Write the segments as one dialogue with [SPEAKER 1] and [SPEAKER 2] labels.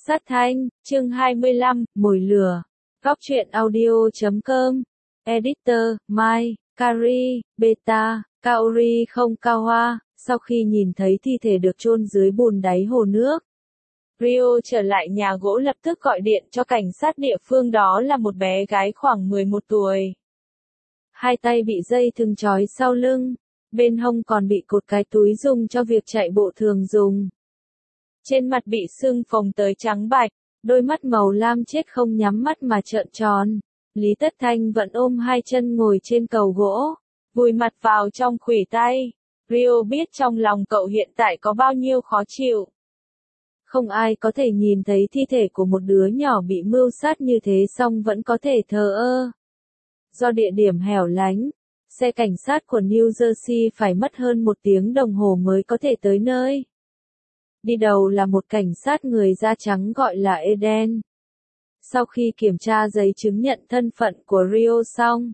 [SPEAKER 1] Sát thanh, chương 25, mồi lửa. Góc truyện audio.com. Editor, Mai, Kari, Beta, Kaori không cao hoa. Sau khi nhìn thấy thi thể được chôn dưới bùn đáy hồ nước, Rio trở lại nhà gỗ lập tức gọi điện cho cảnh sát địa phương, đó là một bé gái khoảng 11 tuổi. Hai tay bị dây thừng trói sau lưng, bên hông còn bị cột cái túi dùng cho việc chạy bộ thường dùng. Trên mặt bị sưng phồng tới trắng bạch, đôi mắt màu lam chết không nhắm mắt mà trợn tròn. Lý Tất Thanh vẫn ôm hai chân ngồi trên cầu gỗ, vùi mặt vào trong khuỷu tay. Rio biết trong lòng cậu hiện tại có bao nhiêu khó chịu. Không ai có thể nhìn thấy thi thể của một đứa nhỏ bị mưu sát như thế xong vẫn có thể thờ ơ. Do địa điểm hẻo lánh, xe cảnh sát của New Jersey phải mất hơn 1 tiếng đồng hồ mới có thể tới nơi. Đi đầu là một cảnh sát người da trắng gọi là Eden. Sau khi kiểm tra giấy chứng nhận thân phận của Rio xong,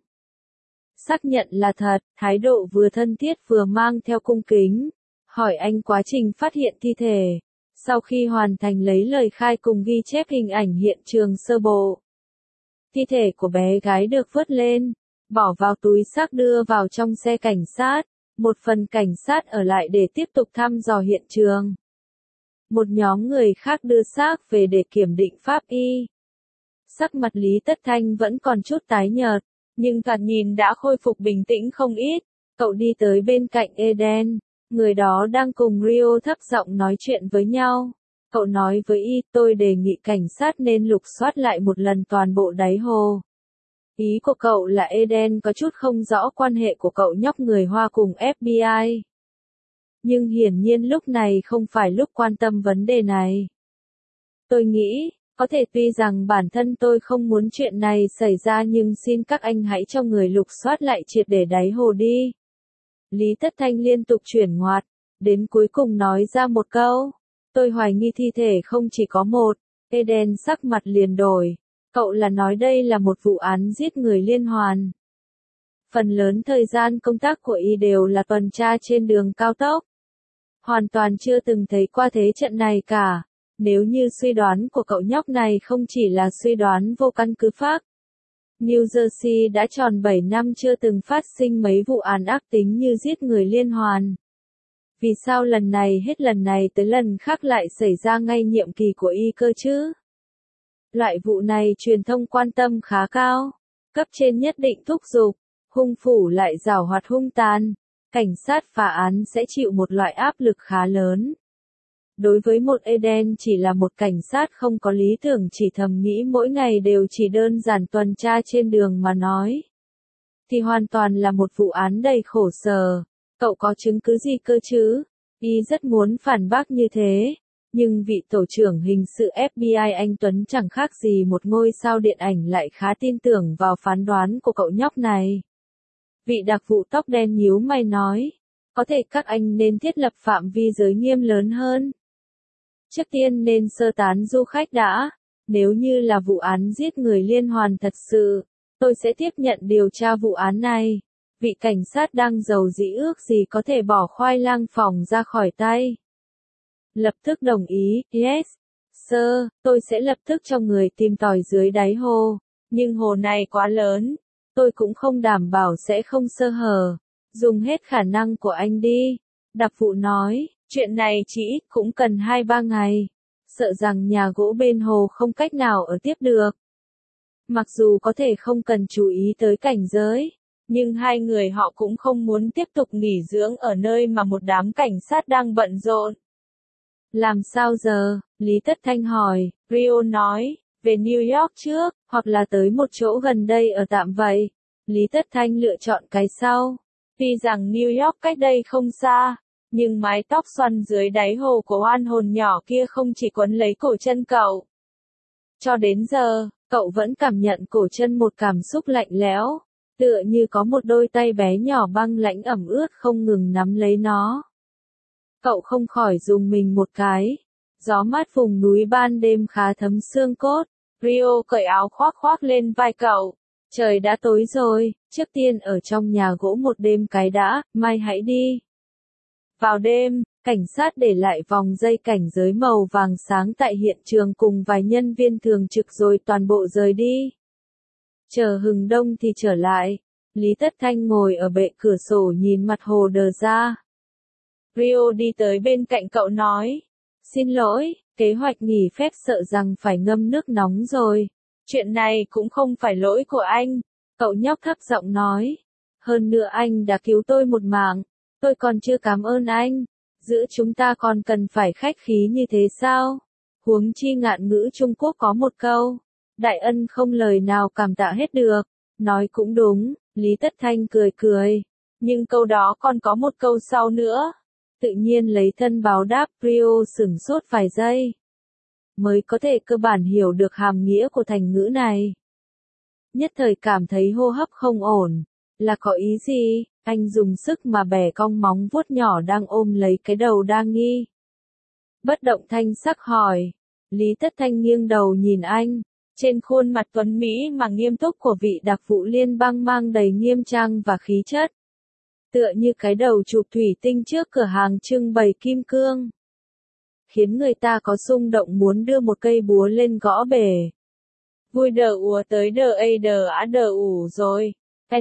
[SPEAKER 1] xác nhận là thật, thái độ vừa thân thiết vừa mang theo cung kính, hỏi anh quá trình phát hiện thi thể. Sau khi hoàn thành lấy lời khai cùng ghi chép hình ảnh hiện trường sơ bộ, thi thể của bé gái được vớt lên, bỏ vào túi xác đưa vào trong xe cảnh sát. Một phần cảnh sát ở lại để tiếp tục thăm dò hiện trường. Một nhóm người khác đưa xác về để kiểm định pháp y. Sắc mặt Lý Tất Thanh vẫn còn chút tái nhợt, nhưng thoạt nhìn đã khôi phục bình tĩnh không ít. Cậu đi tới bên cạnh Eden, người đó đang cùng Rio thấp giọng nói chuyện với nhau. Cậu nói với y, tôi đề nghị cảnh sát nên lục soát lại một lần toàn bộ đáy hồ. Ý của cậu là Eden có chút không rõ quan hệ của cậu nhóc người Hoa cùng FBI. Nhưng hiển nhiên lúc này không phải lúc quan tâm vấn đề này. Tôi nghĩ, có thể tuy rằng bản thân tôi không muốn chuyện này xảy ra nhưng xin các anh hãy cho người lục soát lại triệt để đáy hồ đi. Lý Tất Thanh liên tục chuyển ngoặt, đến cuối cùng nói ra một câu. Tôi hoài nghi thi thể không chỉ có một. Eden sắc mặt liền đổi. Cậu là nói đây là một vụ án giết người liên hoàn. Phần lớn thời gian công tác của y đều là tuần tra trên đường cao tốc. Hoàn toàn chưa từng thấy qua thế trận này cả. Nếu như suy đoán của cậu nhóc này không chỉ là suy đoán vô căn cứ pháp. New Jersey đã tròn 7 năm chưa từng phát sinh mấy vụ án ác tính như giết người liên hoàn. Vì sao lần này hết lần này tới lần khác lại xảy ra ngay nhiệm kỳ của y cơ chứ? Loại vụ này truyền thông quan tâm khá cao. Cấp trên nhất định thúc giục, hung thủ lại giảo hoạt hung tàn. Cảnh sát phá án sẽ chịu một loại áp lực khá lớn. Đối với một Eden chỉ là một cảnh sát không có lý tưởng chỉ thầm nghĩ mỗi ngày đều chỉ đơn giản tuần tra trên đường mà nói, thì hoàn toàn là một vụ án đầy khổ sở. Cậu có chứng cứ gì cơ chứ? Y rất muốn phản bác như thế, nhưng vị tổ trưởng hình sự FBI anh Tuấn chẳng khác gì một ngôi sao điện ảnh lại khá tin tưởng vào phán đoán của cậu nhóc này. Vị đặc vụ tóc đen nhíu mày nói, có thể các anh nên thiết lập phạm vi giới nghiêm lớn hơn. Trước tiên nên sơ tán du khách đã. Nếu như là vụ án giết người liên hoàn thật sự, tôi sẽ tiếp nhận điều tra vụ án này. Vị cảnh sát đang giàu dĩ ước gì có thể bỏ khoai lang phòng ra khỏi tay. Lập tức đồng ý, yes, sir, tôi sẽ lập tức cho người tìm tòi dưới đáy hồ. Nhưng hồ này quá lớn, tôi cũng không đảm bảo sẽ không sơ hở. Dùng hết khả năng của anh đi. Đặc vụ nói, chuyện này chỉ ít cũng cần 2-3 ngày. Sợ rằng nhà gỗ bên hồ không cách nào ở tiếp được. Mặc dù có thể không cần chú ý tới cảnh giới, nhưng hai người họ cũng không muốn tiếp tục nghỉ dưỡng ở nơi mà một đám cảnh sát đang bận rộn. Làm sao giờ? Lý Tất Thanh hỏi. Rio nói, về New York trước, hoặc là tới một chỗ gần đây ở tạm vậy. Lý Tất Thanh lựa chọn cái sau. Tuy rằng New York cách đây không xa, nhưng mái tóc xoăn dưới đáy hồ của oan hồn nhỏ kia không chỉ quấn lấy cổ chân cậu. Cho đến giờ, cậu vẫn cảm nhận cổ chân một cảm xúc lạnh lẽo, tựa như có một đôi tay bé nhỏ băng lãnh ẩm ướt không ngừng nắm lấy nó. Cậu không khỏi rùng mình một cái. Gió mát vùng núi ban đêm khá thấm xương cốt. Rio cởi áo khoác khoác lên vai cậu. Trời đã tối rồi, trước tiên ở trong nhà gỗ một đêm cái đã, mai hãy đi. Vào đêm, Cảnh sát để lại vòng dây cảnh giới màu vàng sáng tại hiện trường cùng vài nhân viên thường trực rồi toàn bộ rời đi. Chờ hừng đông thì trở lại. Lý Tất Thanh ngồi ở bệ cửa sổ nhìn mặt hồ đờ ra. Rio đi tới bên cạnh cậu nói. Xin lỗi, kế hoạch nghỉ phép sợ rằng phải ngâm nước nóng rồi. Chuyện này cũng không phải lỗi của anh. Cậu nhóc thấp giọng nói. Hơn nữa anh đã cứu tôi một mạng. Tôi còn chưa cảm ơn anh. Giữa chúng ta còn cần phải khách khí như thế sao? Huống chi ngạn ngữ Trung Quốc có một câu. Đại ân không lời nào cảm tạ hết được. Nói cũng đúng, Lý Tất Thanh cười cười. Nhưng câu đó còn có một câu sau nữa. Tự nhiên lấy thân báo đáp. Rio sửng sốt vài giây. Mới có thể cơ bản hiểu được hàm nghĩa của thành ngữ này. Nhất thời cảm thấy hô hấp không ổn. Là có ý gì? Anh dùng sức mà bẻ cong móng vuốt nhỏ đang ôm lấy cái đầu đa nghi. Bất động thanh sắc hỏi. Lý Tất Thanh nghiêng đầu nhìn anh. Trên khuôn mặt tuấn Mỹ mà nghiêm túc của vị đặc vụ liên bang mang đầy nghiêm trang và khí chất. Tựa như cái đầu chụp thủy tinh trước cửa hàng trưng bày kim cương. Khiến người ta có xung động muốn đưa một cây búa lên gõ bể. Vui đờ ùa tới đờ ây đờ á đờ ủ rồi.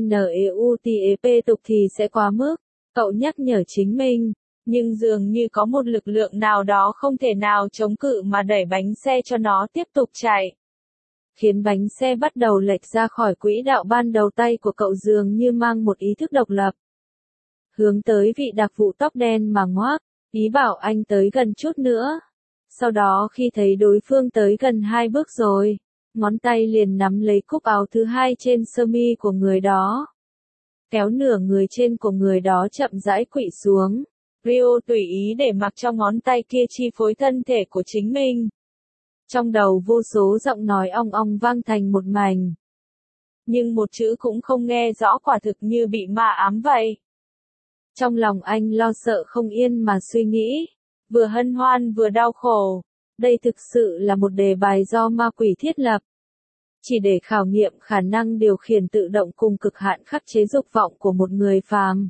[SPEAKER 1] NEUTEP tục thì sẽ quá mức. Cậu nhắc nhở chính mình. Nhưng dường như có một lực lượng nào đó không thể nào chống cự mà đẩy bánh xe cho nó tiếp tục chạy. Khiến bánh xe bắt đầu lệch ra khỏi quỹ đạo ban đầu. Tay của cậu dường như mang một ý thức độc lập. Hướng tới vị đặc vụ tóc đen mà ngoác, ý bảo anh tới gần chút nữa. Sau đó khi thấy đối phương tới gần 2 bước rồi, ngón tay liền nắm lấy cúc áo thứ hai trên sơ mi của người đó. Kéo nửa người trên của người đó chậm rãi khuỵu xuống. Rio tùy ý để mặc cho ngón tay kia chi phối thân thể của chính mình. Trong đầu vô số giọng nói ong ong vang thành một mảnh. Nhưng một chữ cũng không nghe rõ, quả thực như bị ma ám vậy. Trong lòng anh lo sợ không yên mà suy nghĩ. Vừa hân hoan vừa đau khổ. Đây thực sự là một đề bài do ma quỷ thiết lập. Chỉ để khảo nghiệm khả năng điều khiển tự động cùng cực hạn khắc chế dục vọng của một người phàm.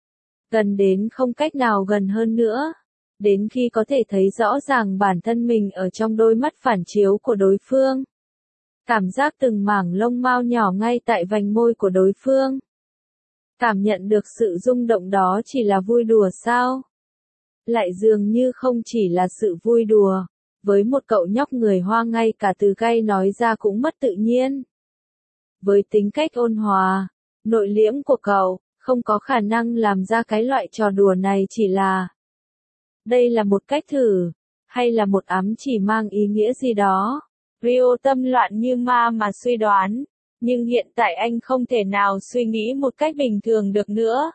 [SPEAKER 1] Gần đến không cách nào gần hơn nữa. Đến khi có thể thấy rõ ràng bản thân mình ở trong đôi mắt phản chiếu của đối phương. Cảm giác từng mảng lông mao nhỏ ngay tại vành môi của đối phương. Cảm nhận được sự rung động đó chỉ là vui đùa sao? Lại dường như không chỉ là sự vui đùa. Với một cậu nhóc người Hoa ngay cả từ gay nói ra cũng mất tự nhiên. Với tính cách ôn hòa, nội liễm của cậu, không có khả năng làm ra cái loại trò đùa này. Chỉ là đây là một cách thử, hay là một ám chỉ mang ý nghĩa gì đó. Rio tâm loạn như ma mà suy đoán, nhưng hiện tại anh không thể nào suy nghĩ một cách bình thường được nữa.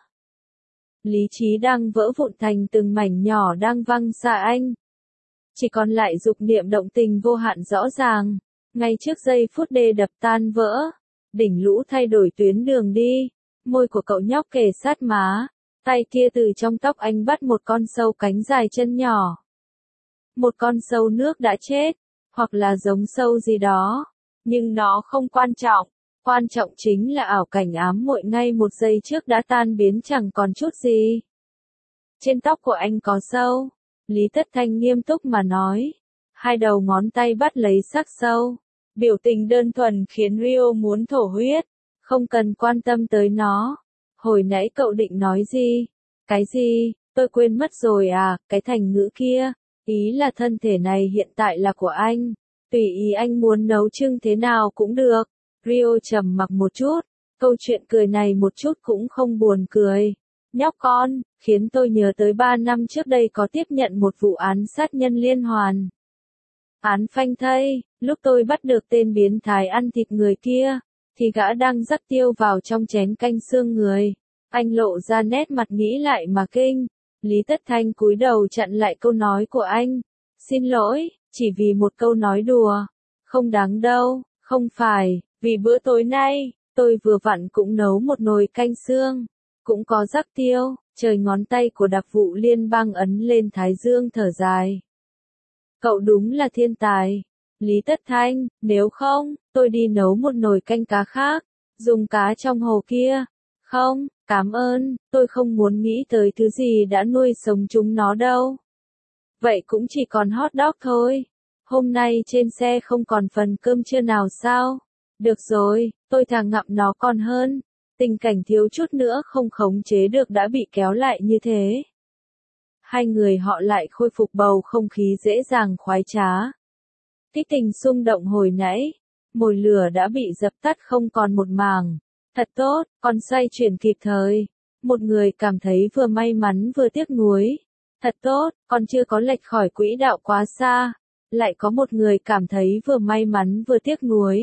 [SPEAKER 1] Lý trí đang vỡ vụn thành từng mảnh nhỏ đang văng xa anh. Chỉ còn lại dục niệm động tình vô hạn rõ ràng. Ngay trước giây phút đê đập tan vỡ, đỉnh lũ thay đổi tuyến đường đi. Môi của cậu nhóc kề sát má. Tay kia từ trong tóc anh bắt một con sâu cánh dài chân nhỏ. Một con sâu nước đã chết, hoặc là giống sâu gì đó. Nhưng nó không quan trọng. Quan trọng chính là ảo cảnh ám muội ngay một giây trước đã tan biến chẳng còn chút gì. Trên tóc của anh có sâu. Lý Tất Thanh nghiêm túc mà nói. Hai đầu ngón tay bắt lấy xác sâu. Biểu tình đơn thuần khiến Rio muốn thổ huyết. Không cần quan tâm tới nó. Hồi nãy cậu định nói gì? Cái gì? Tôi quên mất rồi à, cái thành ngữ kia. Ý là thân thể này hiện tại là của anh. Tùy ý anh muốn nấu trưng thế nào cũng được. Rio trầm mặc một chút. Câu chuyện cười này một chút cũng không buồn cười. Nhóc con, khiến tôi nhớ tới 3 năm trước đây có tiếp nhận một vụ án sát nhân liên hoàn. Án phanh thây, lúc tôi bắt được tên biến thái ăn thịt người kia, thì gã đang rắc tiêu vào trong chén canh xương người. Anh lộ ra nét mặt nghĩ lại mà kinh. Lý Tất Thanh cúi đầu chặn lại câu nói của anh. Xin lỗi, chỉ vì một câu nói đùa. Không đáng đâu, không phải, vì bữa tối nay, tôi vừa vặn cũng nấu một nồi canh xương. Cũng có rắc tiêu, trời ngón tay của đặc vụ liên bang ấn lên thái dương thở dài. Cậu đúng là thiên tài. Lý Tất Thanh, nếu không, tôi đi nấu một nồi canh cá khác, dùng cá trong hồ kia. Không, Cảm ơn, tôi không muốn nghĩ tới thứ gì đã nuôi sống chúng nó đâu. Vậy cũng chỉ còn hot dog thôi. Hôm nay trên xe không còn phần cơm trưa nào sao? Được rồi, tôi thà ngậm nó còn hơn. Tình cảnh thiếu chút nữa không khống chế được đã bị kéo lại như thế. Hai người họ lại khôi phục bầu không khí dễ dàng khoái trá. Cái tình xung động hồi nãy, mồi lửa đã bị dập tắt không còn một màng. Thật tốt, con xoay chuyển kịp thời. Một người cảm thấy vừa may mắn vừa tiếc nuối. Thật tốt, con chưa có lệch khỏi quỹ đạo quá xa. Lại có một người cảm thấy vừa may mắn vừa tiếc nuối.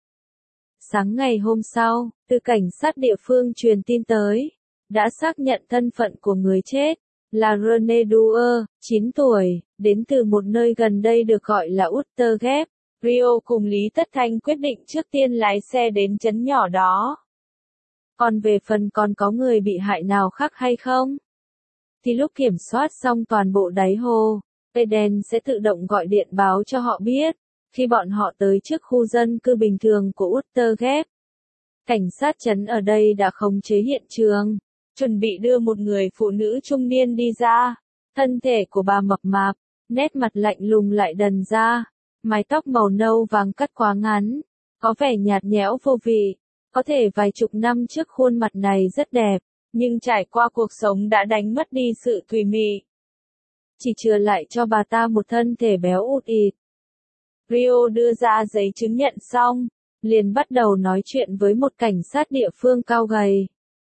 [SPEAKER 1] Sáng ngày hôm sau, từ cảnh sát địa phương truyền tin tới, đã xác nhận thân phận của người chết, là Rene Duer, 9 tuổi, đến từ một nơi gần đây được gọi là Uttergep. Rio cùng Lý Tất Thanh quyết định trước tiên lái xe đến trấn nhỏ đó. Còn về phần còn có người bị hại nào khác hay không? Thì lúc kiểm soát xong toàn bộ đáy hồ, Eden sẽ tự động gọi điện báo cho họ biết, khi bọn họ tới trước khu dân cư bình thường của Uttergep. Cảnh sát trấn ở đây đã khống chế hiện trường, chuẩn bị đưa một người phụ nữ trung niên đi ra. Thân thể của bà mập mạp, nét mặt lạnh lùng lại đần ra, mái tóc màu nâu vàng cắt quá ngắn, có vẻ nhạt nhẽo vô vị. Có thể vài chục năm trước khuôn mặt này rất đẹp, nhưng trải qua cuộc sống đã đánh mất đi sự thùy mị. Chỉ chừa lại cho bà ta một thân thể béo út ịt. Rio đưa ra giấy chứng nhận xong, liền bắt đầu nói chuyện với một cảnh sát địa phương cao gầy.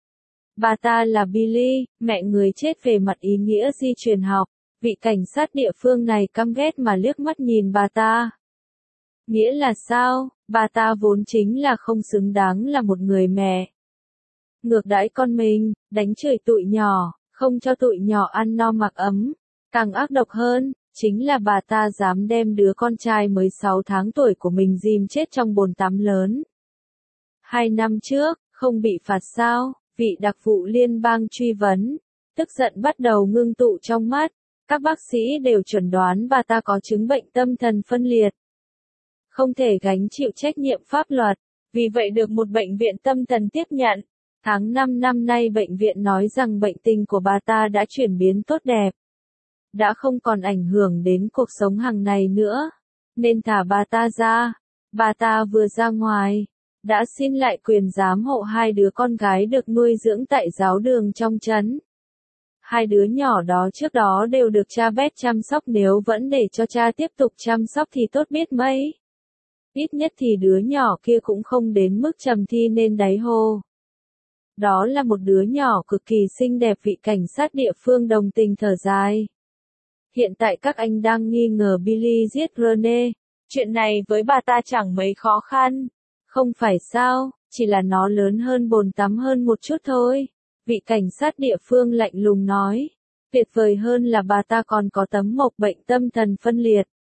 [SPEAKER 1] Bà ta là Billy, mẹ người chết về mặt ý nghĩa di truyền học. Vị cảnh sát địa phương này căm ghét mà liếc mắt nhìn bà ta. Nghĩa là sao? Bà ta vốn chính là không xứng đáng là một người mẹ. Ngược đãi con mình, đánh chửi tụi nhỏ, không cho tụi nhỏ ăn no mặc ấm. Càng ác độc hơn, chính là bà ta dám đem đứa con trai mới 6 tháng tuổi của mình dìm chết trong bồn tắm lớn. 2 năm trước, không bị phạt sao? Vị đặc vụ liên bang truy vấn. Tức giận bắt đầu ngưng tụ trong mắt. Các bác sĩ đều chuẩn đoán bà ta có chứng bệnh tâm thần phân liệt. Không thể gánh chịu trách nhiệm pháp luật, vì vậy được một bệnh viện tâm thần tiếp nhận. Tháng 5 năm nay bệnh viện nói rằng bệnh tình của bà ta đã chuyển biến tốt đẹp. Đã không còn ảnh hưởng đến cuộc sống hàng ngày nữa, nên thả bà ta ra. Bà ta vừa ra ngoài, đã xin lại quyền giám hộ 2 đứa con gái được nuôi dưỡng tại giáo đường trong trấn. 2 đứa nhỏ đó trước đó đều được cha Beth chăm sóc, nếu vẫn để cho cha tiếp tục chăm sóc thì tốt biết mấy. Ít nhất thì đứa nhỏ kia cũng không đến mức trầm thi nên đáy hồ. Đó là một đứa nhỏ cực kỳ xinh đẹp, vị cảnh sát địa phương đồng tình thở dài. Hiện tại các anh đang nghi ngờ Billy giết Rene. Chuyện này với bà ta chẳng mấy khó khăn. Không phải sao, chỉ là nó lớn hơn bồn tắm hơn một chút thôi. Vị cảnh sát địa phương lạnh lùng nói. Tuyệt vời hơn là bà ta còn có tấm mộc bệnh tâm thần phân liệt.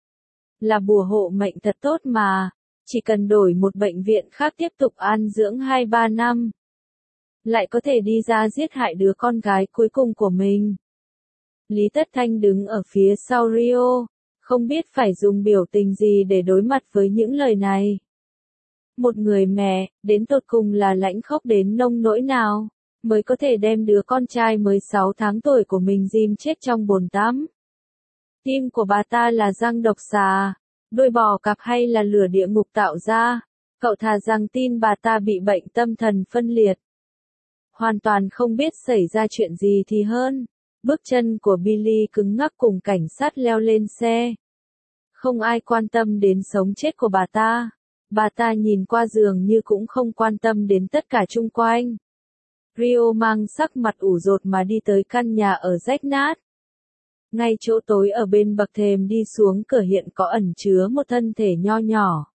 [SPEAKER 1] Là bùa hộ mệnh thật tốt mà. Chỉ cần đổi một bệnh viện khác tiếp tục an dưỡng 2-3 năm. Lại có thể đi ra giết hại đứa con gái cuối cùng của mình. Lý Tất Thanh đứng ở phía sau Rio, không biết phải dùng biểu tình gì để đối mặt với những lời này. Một người mẹ, đến tột cùng là lãnh khốc đến nông nỗi nào, mới có thể đem đứa con trai mới 6 tháng tuổi của mình dìm chết trong bồn tắm. Tim của bà ta là răng độc xà, đuôi bò cạp hay là lửa địa ngục tạo ra, cậu thà rằng tin bà ta bị bệnh tâm thần phân liệt. Hoàn toàn không biết xảy ra chuyện gì thì hơn. Bước chân của Billy cứng ngắc cùng cảnh sát leo lên xe. Không ai quan tâm đến sống chết của bà ta. Bà ta nhìn qua giường như cũng không quan tâm đến tất cả chung quanh. Rio mang sắc mặt ủ rột mà đi tới căn nhà ở rách nát. Ngay chỗ tối ở bên bậc thềm đi xuống cửa hiện có ẩn chứa một thân thể nho nhỏ.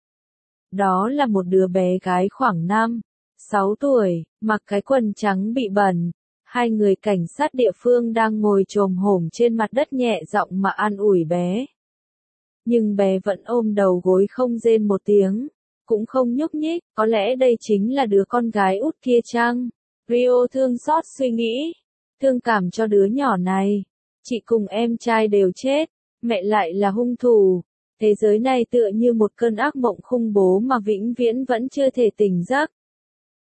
[SPEAKER 1] Đó là một đứa bé gái khoảng 5-6 tuổi, mặc cái quần trắng bị bẩn. 2 người cảnh sát địa phương đang ngồi chồm hổm trên mặt đất nhẹ giọng mà an ủi bé. Nhưng bé vẫn ôm đầu gối không rên một tiếng, cũng không nhúc nhích, có lẽ đây chính là đứa con gái út kia chăng? Rio thương xót suy nghĩ, thương cảm cho đứa nhỏ này. Chị cùng em trai đều chết, mẹ lại là hung thủ. Thế giới này tựa như một cơn ác mộng khủng bố mà vĩnh viễn vẫn chưa thể tỉnh giấc.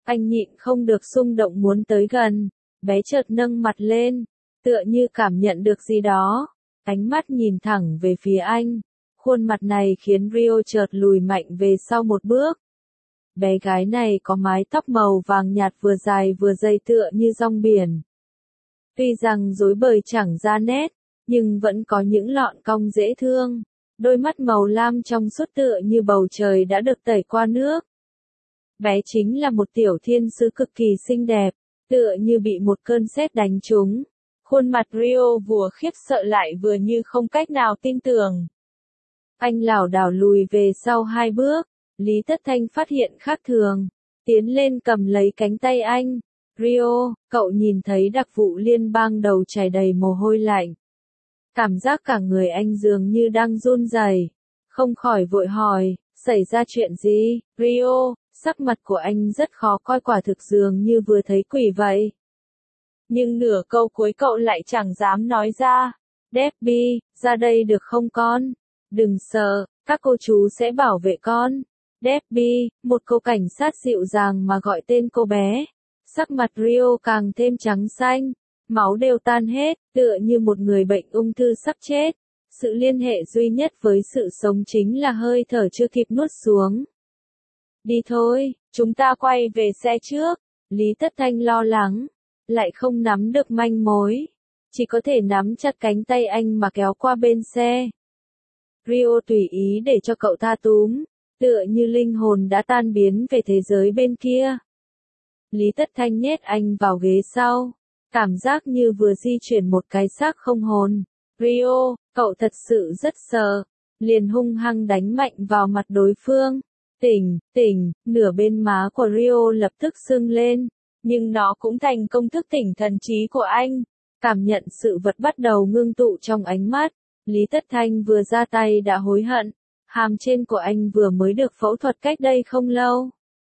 [SPEAKER 1] Anh nhịn không được xung động muốn tới gần, bé chợt nâng mặt lên, tựa như cảm nhận được gì đó, ánh mắt nhìn thẳng về phía anh. Khuôn mặt này khiến Rio chợt lùi mạnh về sau một bước. Bé gái này có mái tóc màu vàng nhạt vừa dài vừa dày tựa như rong biển. Tuy rằng rối bời chẳng ra nét, nhưng vẫn có những lọn cong dễ thương. Đôi mắt màu lam trong suốt tựa như bầu trời đã được tẩy qua nước. Bé chính là một tiểu thiên sứ cực kỳ xinh đẹp, tựa như bị một cơn sét đánh trúng. Khuôn mặt Rio vừa khiếp sợ lại vừa như không cách nào tin tưởng. Anh lảo đảo lùi về sau 2 bước, Lý Tất Thanh phát hiện khác thường, tiến lên cầm lấy cánh tay anh. Rio, cậu nhìn thấy đặc vụ liên bang đầu chảy đầy mồ hôi lạnh. Cảm giác cả người anh dường như đang run rẩy, không khỏi vội hỏi, xảy ra chuyện gì? Rio, sắc mặt của anh rất khó coi, quả thực dường như vừa thấy quỷ vậy. Nhưng nửa câu cuối cậu lại chẳng dám nói ra. Debbie, ra đây được không con? Đừng sợ, các cô chú sẽ bảo vệ con. Debbie, một cô cảnh sát dịu dàng mà gọi tên cô bé. Sắc mặt Rio càng thêm trắng xanh, máu đều tan hết, tựa như một người bệnh ung thư sắp chết. Sự liên hệ duy nhất với sự sống chính là hơi thở chưa kịp nuốt xuống. Đi thôi, chúng ta quay về xe trước. Lý Tất Thanh lo lắng, lại không nắm được manh mối, chỉ có thể nắm chặt cánh tay anh mà kéo qua bên xe. Rio tùy ý để cho cậu ta túm, tựa như linh hồn đã tan biến về thế giới bên kia. Lý Tất Thanh nhét anh vào ghế sau, cảm giác như vừa di chuyển một cái xác không hồn. Rio, cậu thật sự rất sợ, liền hung hăng đánh mạnh vào mặt đối phương. Tỉnh, nửa bên má của Rio lập tức sưng lên, nhưng nó cũng thành công thức tỉnh thần trí của anh. Cảm nhận sự vật bắt đầu ngưng tụ trong ánh mắt, Lý Tất Thanh vừa ra tay đã hối hận, hàm trên của anh vừa mới được phẫu thuật cách đây không lâu.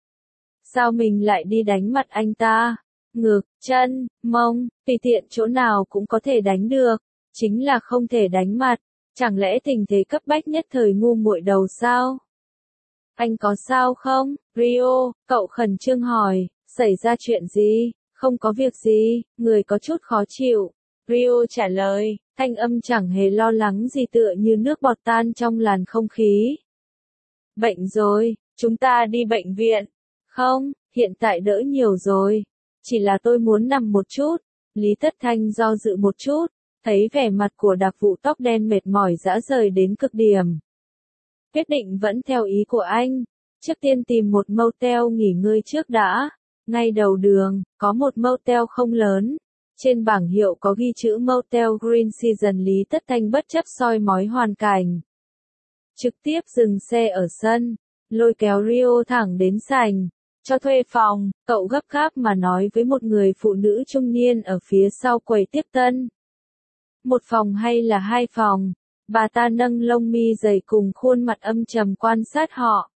[SPEAKER 1] Sao mình lại đi đánh mặt anh ta? Ngực, chân, mông, tùy tiện chỗ nào cũng có thể đánh được, chính là không thể đánh mặt. Chẳng lẽ tình thế cấp bách nhất thời ngu muội đầu sao? Anh có sao không? Rio, cậu khẩn trương hỏi, xảy ra chuyện gì? Không có việc gì, người có chút khó chịu. Rio trả lời, thanh âm chẳng hề lo lắng gì, tựa như nước bọt tan trong làn không khí. Bệnh rồi, chúng ta đi bệnh viện. Không, hiện tại đỡ nhiều rồi. Chỉ là tôi muốn nằm một chút. Lý Tất Thanh do dự một chút, thấy vẻ mặt của đặc vụ tóc đen mệt mỏi rã rời đến cực điểm. Quyết định vẫn theo ý của anh. Trước tiên tìm một motel nghỉ ngơi trước đã. Ngay đầu đường, có một motel không lớn. Trên bảng hiệu có ghi chữ Motel Green Season. Lý Tất Thanh bất chấp soi mói hoàn cảnh, trực tiếp dừng xe ở sân, lôi kéo Rio thẳng đến sảnh. Cho thuê phòng, cậu gấp gáp mà nói với một người phụ nữ trung niên ở phía sau quầy tiếp tân. Một phòng hay là 2 phòng? Bà ta nâng lông mi dày cùng khuôn mặt âm trầm quan sát họ.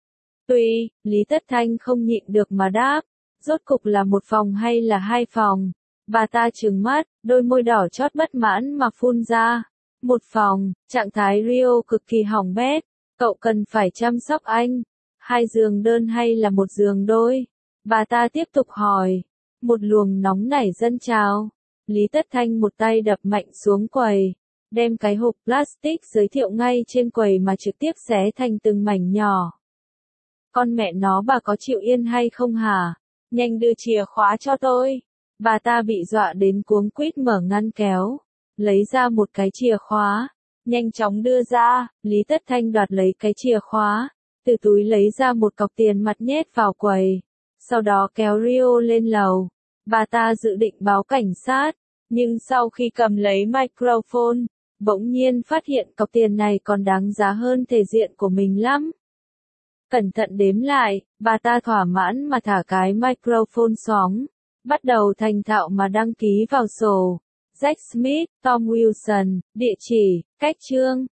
[SPEAKER 1] Tùy, Lý Tất Thanh không nhịn được mà đáp. Rốt cục là 1 phòng hay là 2 phòng? Bà ta trừng mắt, đôi môi đỏ chót bất mãn mà phun ra. 1 phòng, trạng thái Rio cực kỳ hỏng bét. Cậu cần phải chăm sóc anh. 2 giường đơn hay là 1 giường đôi? Bà ta tiếp tục hỏi. Một luồng nóng nảy dâng trào. Lý Tất Thanh một tay đập mạnh xuống quầy, đem cái hộp plastic giới thiệu ngay trên quầy mà trực tiếp xé thành từng mảnh nhỏ. Con mẹ nó, bà có chịu yên hay không hả? Nhanh đưa chìa khóa cho tôi. Bà ta bị dọa đến cuống quýt mở ngăn kéo, lấy ra một cái chìa khóa, nhanh chóng đưa ra. Lý Tất Thanh đoạt lấy cái chìa khóa, từ túi lấy ra một cọc tiền mặt nhét vào quầy, sau đó kéo Rio lên lầu. Bà ta dự định báo cảnh sát, nhưng sau khi cầm lấy microphone, bỗng nhiên phát hiện cọc tiền này còn đáng giá hơn thể diện của mình lắm. Cẩn thận đếm lại, bà ta thỏa mãn mà thả cái microphone xuống, bắt đầu thành thạo mà đăng ký vào sổ. Jack Smith, Tom Wilson, địa chỉ, cách chương.